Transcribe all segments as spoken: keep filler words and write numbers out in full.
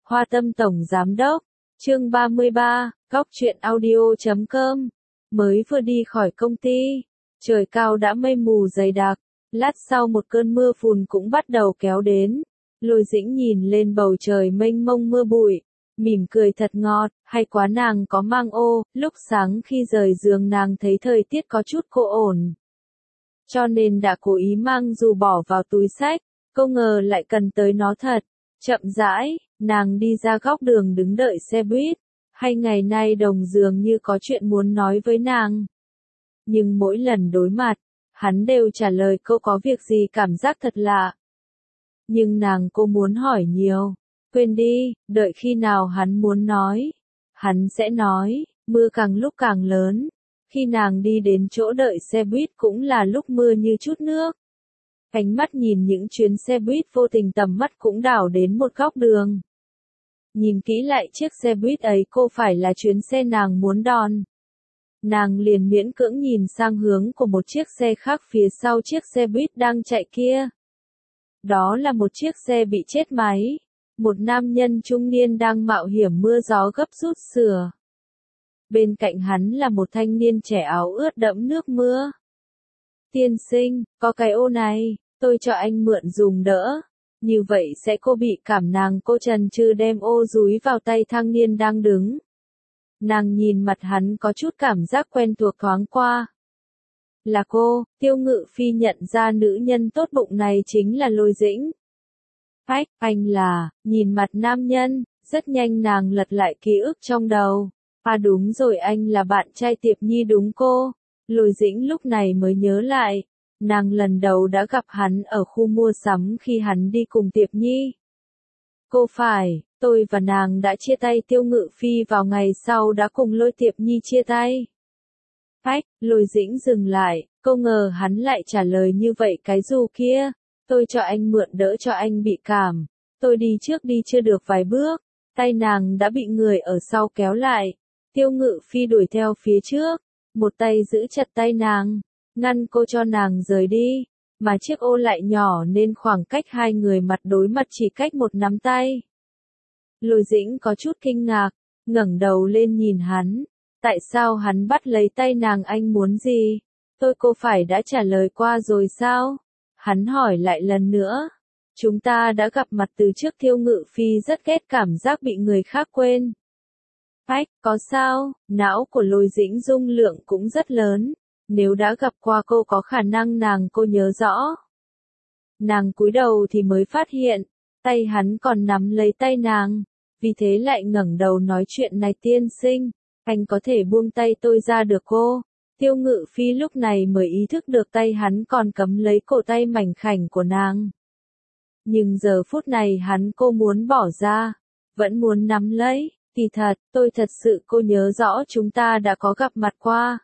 Hoa Tâm Tổng Giám Đốc, chương ba mươi ba, Góc truyện audio chấm com. Mới vừa đi khỏi công ty, trời cao đã mây mù dày đặc, lát sau một cơn mưa phùn cũng bắt đầu kéo đến. Lôi Dĩnh nhìn lên bầu trời mênh mông mưa bụi, mỉm cười thật ngọt, hay quá nàng có mang ô, lúc sáng khi rời giường nàng thấy thời tiết có chút cô ổn. Cho nên đã cố ý mang dù bỏ vào túi xách, không ngờ lại cần tới nó thật. Chậm rãi, nàng đi ra góc đường đứng đợi xe buýt, hay ngày nay Đồng dường như có chuyện muốn nói với nàng. Nhưng mỗi lần đối mặt, hắn đều trả lời câu có việc gì cảm giác thật lạ. Nhưng nàng cô muốn hỏi nhiều, quên đi, đợi khi nào hắn muốn nói, hắn sẽ nói. Mưa càng lúc càng lớn, khi nàng đi đến chỗ đợi xe buýt cũng là lúc mưa như chút nước. Ánh mắt nhìn những chuyến xe buýt vô tình tầm mắt cũng đảo đến một góc đường. Nhìn kỹ lại chiếc xe buýt ấy cô phải là chuyến xe nàng muốn đón. Nàng liền miễn cưỡng nhìn sang hướng của một chiếc xe khác phía sau chiếc xe buýt đang chạy kia. Đó là một chiếc xe bị chết máy. Một nam nhân trung niên đang mạo hiểm mưa gió gấp rút sửa. Bên cạnh hắn là một thanh niên trẻ áo ướt đẫm nước mưa. Tiên sinh, có cái ô này, tôi cho anh mượn dùng đỡ. Như vậy sẽ cô bị cảm nàng cô chần chừ đem ô dúi vào tay thanh niên đang đứng. Nàng nhìn mặt hắn có chút cảm giác quen thuộc thoáng qua. Là cô, Tiêu Ngự Phi nhận ra nữ nhân tốt bụng này chính là Lôi Dĩnh. Phách, anh là, nhìn mặt nam nhân, rất nhanh nàng lật lại ký ức trong đầu. À đúng rồi, anh là bạn trai Tiệp Nhi đúng cô. Lôi Dĩnh lúc này mới nhớ lại, nàng lần đầu đã gặp hắn ở khu mua sắm khi hắn đi cùng Tiệp Nhi. Cô phải, tôi và nàng đã chia tay. Tiêu Ngự Phi vào ngày sau đã cùng Lôi Tiệp Nhi chia tay. Phách, Lôi Dĩnh dừng lại, cô ngờ hắn lại trả lời như vậy cái dù kia. Tôi cho anh mượn đỡ cho anh bị cảm. Tôi đi trước đi chưa được vài bước, tay nàng đã bị người ở sau kéo lại. Tiêu Ngự Phi đuổi theo phía trước, một tay giữ chặt tay nàng, ngăn cô cho nàng rời đi, mà chiếc ô lại nhỏ nên khoảng cách hai người mặt đối mặt chỉ cách một nắm tay. Lôi Dĩnh có chút kinh ngạc, ngẩng đầu lên nhìn hắn, tại sao hắn bắt lấy tay nàng, anh muốn gì? Tôi cô phải đã trả lời qua rồi sao? Hắn hỏi lại lần nữa. Chúng ta đã gặp mặt từ trước. Tiêu Ngự Phi rất ghét cảm giác bị người khác quên. Phách, có sao? Não của Lôi Dĩnh dung lượng cũng rất lớn. Nếu đã gặp qua cô có khả năng nàng cô nhớ rõ. Nàng cúi đầu thì mới phát hiện, tay hắn còn nắm lấy tay nàng. Vì thế lại ngẩng đầu nói chuyện này, tiên sinh, anh có thể buông tay tôi ra được cô? Tiêu Ngự Phi lúc này mới ý thức được tay hắn còn cấm lấy cổ tay mảnh khảnh của nàng. Nhưng giờ phút này hắn cô muốn bỏ ra, vẫn muốn nắm lấy. Kỳ thật, tôi thật sự cô nhớ rõ chúng ta đã có gặp mặt qua.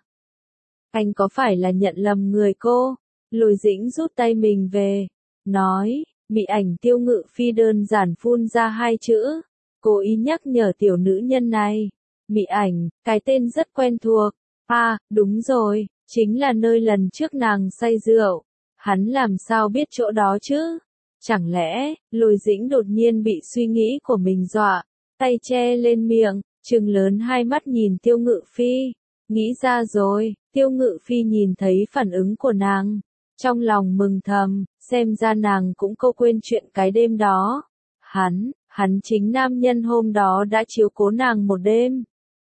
Anh có phải là nhận lầm người cô? Lôi Dĩnh rút tay mình về, nói, mị ảnh. Tiêu Ngự Phi đơn giản phun ra hai chữ, cố ý nhắc nhở tiểu nữ nhân này. Mị ảnh, cái tên rất quen thuộc. À, đúng rồi, chính là nơi lần trước nàng say rượu. Hắn làm sao biết chỗ đó chứ? Chẳng lẽ, Lôi Dĩnh đột nhiên bị suy nghĩ của mình dọa, tay che lên miệng, trừng lớn hai mắt nhìn Tiêu Ngự Phi. Nghĩ ra rồi. Tiêu Ngự Phi nhìn thấy phản ứng của nàng, trong lòng mừng thầm, xem ra nàng cũng cô quên chuyện cái đêm đó. Hắn, hắn chính nam nhân hôm đó đã chiếu cố nàng một đêm.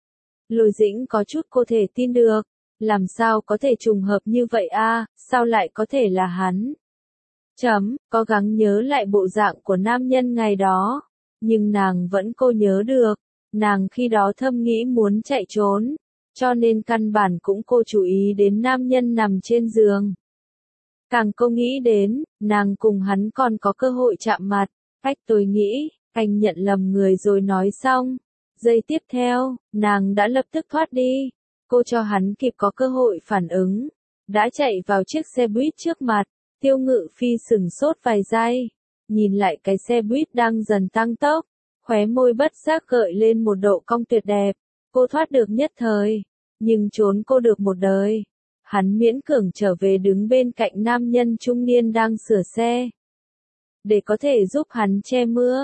Lôi Dĩnh có chút cô thể tin được, làm sao có thể trùng hợp như vậy a? Sao lại có thể là hắn? Chấm, cố gắng nhớ lại bộ dạng của nam nhân ngày đó, nhưng nàng vẫn cô nhớ được, nàng khi đó thâm nghĩ muốn chạy trốn, cho nên căn bản cũng cô chú ý đến nam nhân nằm trên giường. Càng cô nghĩ đến, nàng cùng hắn còn có cơ hội chạm mặt. Cách tôi nghĩ, anh nhận lầm người rồi nói xong. Giây tiếp theo, nàng đã lập tức thoát đi. Cô cho hắn kịp có cơ hội phản ứng. Đã chạy vào chiếc xe buýt trước mặt. Tiêu Ngự Phi sửng sốt vài giây. Nhìn lại cái xe buýt đang dần tăng tốc. Khóe môi bất giác gợi lên một độ cong tuyệt đẹp. Cô thoát được nhất thời. Nhưng trốn cô được một đời. Hắn miễn cưỡng trở về đứng bên cạnh nam nhân trung niên đang sửa xe. Để có thể giúp hắn che mưa.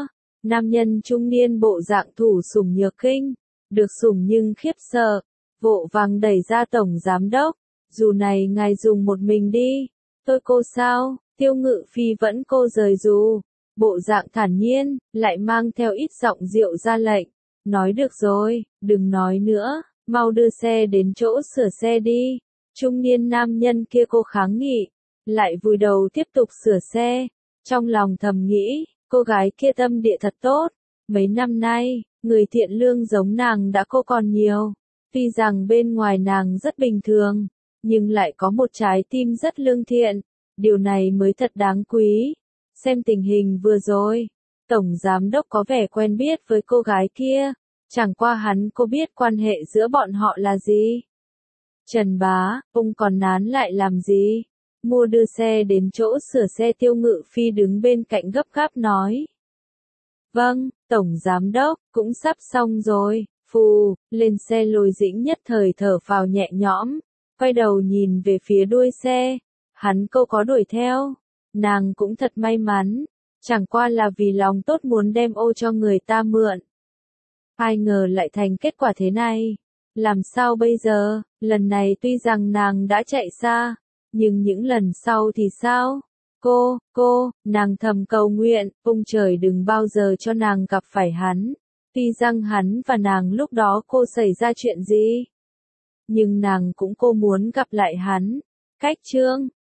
Nam nhân trung niên bộ dạng thủ sủng nhược kinh, được sủng nhưng khiếp sợ, vội vàng đẩy ra tổng giám đốc, dù này ngài dùng một mình đi, tôi cô sao, Tiêu Ngự Phi vẫn cô rời dù, bộ dạng thản nhiên, lại mang theo ít giọng rượu ra lệnh, nói được rồi, đừng nói nữa, mau đưa xe đến chỗ sửa xe đi, trung niên nam nhân kia cô kháng nghị, lại vùi đầu tiếp tục sửa xe, trong lòng thầm nghĩ, cô gái kia tâm địa thật tốt, mấy năm nay, người thiện lương giống nàng đã cô còn nhiều, tuy rằng bên ngoài nàng rất bình thường, nhưng lại có một trái tim rất lương thiện, điều này mới thật đáng quý. Xem tình hình vừa rồi, Tổng Giám Đốc có vẻ quen biết với cô gái kia, chẳng qua hắn cô biết quan hệ giữa bọn họ là gì. Trần Bá, ông còn nán lại làm gì? Mua đưa xe đến chỗ sửa xe. Tiêu Ngự Phi đứng bên cạnh gấp gáp nói. Vâng, Tổng Giám Đốc, cũng sắp xong rồi, phù, lên xe. Lôi Dĩnh nhất thời thở phào nhẹ nhõm, quay đầu nhìn về phía đuôi xe, hắn câu có đuổi theo, nàng cũng thật may mắn, chẳng qua là vì lòng tốt muốn đem ô cho người ta mượn. Ai ngờ lại thành kết quả thế này, làm sao bây giờ, lần này tuy rằng nàng đã chạy xa, nhưng những lần sau thì sao? Cô, cô, nàng thầm cầu nguyện, ông trời đừng bao giờ cho nàng gặp phải hắn. Tuy rằng hắn và nàng lúc đó cô xảy ra chuyện gì, nhưng nàng cũng cô muốn gặp lại hắn. Cách chương